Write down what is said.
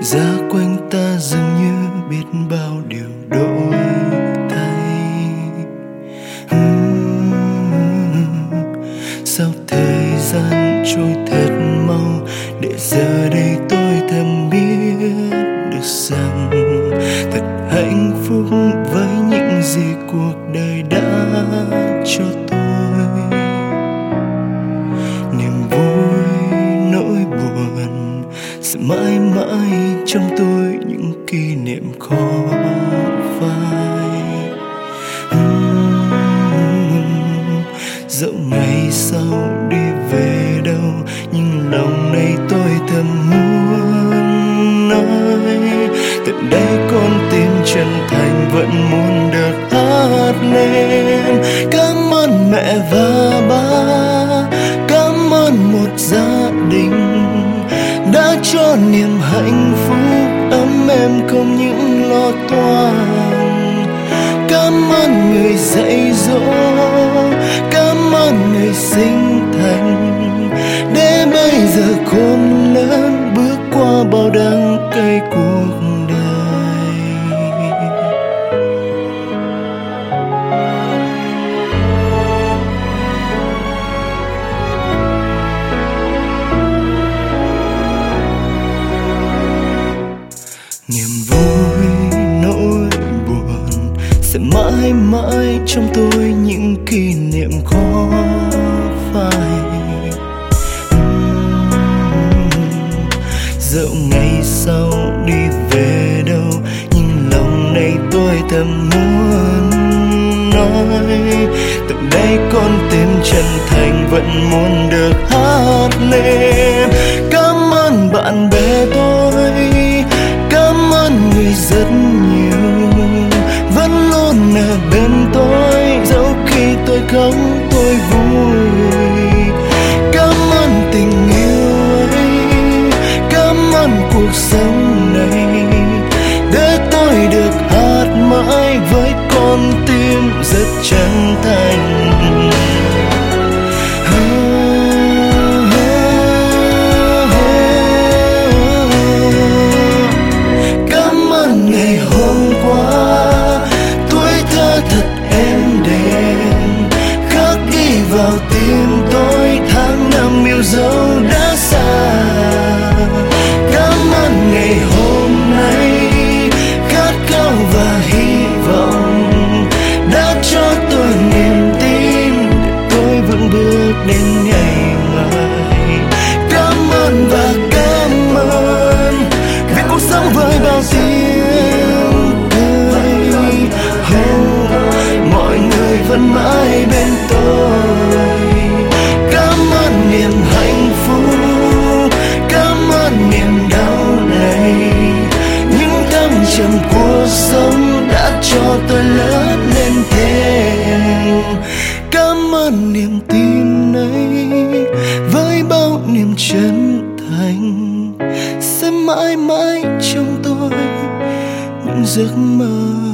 ra quanh ta dường như biết bao điều đổi thay. Sao thời gian trôi thật mau, để giờ đây tôi thầm biết được rằng thật hạnh phúc với những gì cuộc đời đã cho tôi. Niềm vui, nỗi buồn sẽ mãi mãi trong tôi, những kỷ niệm khó phai. Dẫu ngày sau đi về đâu, nhưng lòng này tôi thầm muốn nói. Tận đây con tim chân thành vẫn muốn được hát lên. Cảm ơn mẹ và ba, cảm ơn một gia đình đã cho niềm hạnh phúc ấm êm không những lo toan. Cảm ơn người dạy dỗ, cảm ơn người sinh thành, để bây giờ khôn lớn bước qua bao đắng cay cuộc đời. Niềm vui, nỗi buồn sẽ mãi mãi trong tôi, những kỷ niệm khó phai. Dẫu ngày sau đi về đâu, nhưng lòng này tôi thầm muốn nói. Tận đây con tim chân thành vẫn muốn được hát lên. Cảm ơn bạn bè tôi, cảm ơn người rất nhiều, vẫn luôn ở bên tôi dẫu khi tôi khóc tôi vui. Cảm ơn tình yêu ấy, cảm ơn cuộc sống này, để tôi được hát mãi với con tim rất chân thành. Cảm ơn ngày hôm qua, tuổi thơ thật êm đềm, khắc ghi vào tim tôi tháng năm yêu dấu đã xa. Cảm ơn ngày hôm nay, khát khao và hy vọng đã cho tôi niềm tin để tôi vững bước đến ngày mai. Cảm ơn và cảm ơn vì cuộc sống với bao tiếng cười. Mọi người vẫn mãi bên tôi. Cảm ơn niềm hạnh phúc, cảm ơn niềm đau này, những thăng trầm cuộc sống đã cho tôi lớn lên thêm. Cảm ơn niềm tin ấy, với bao niềm chân thành sẽ mãi mãi trong tôi, những giấc mơ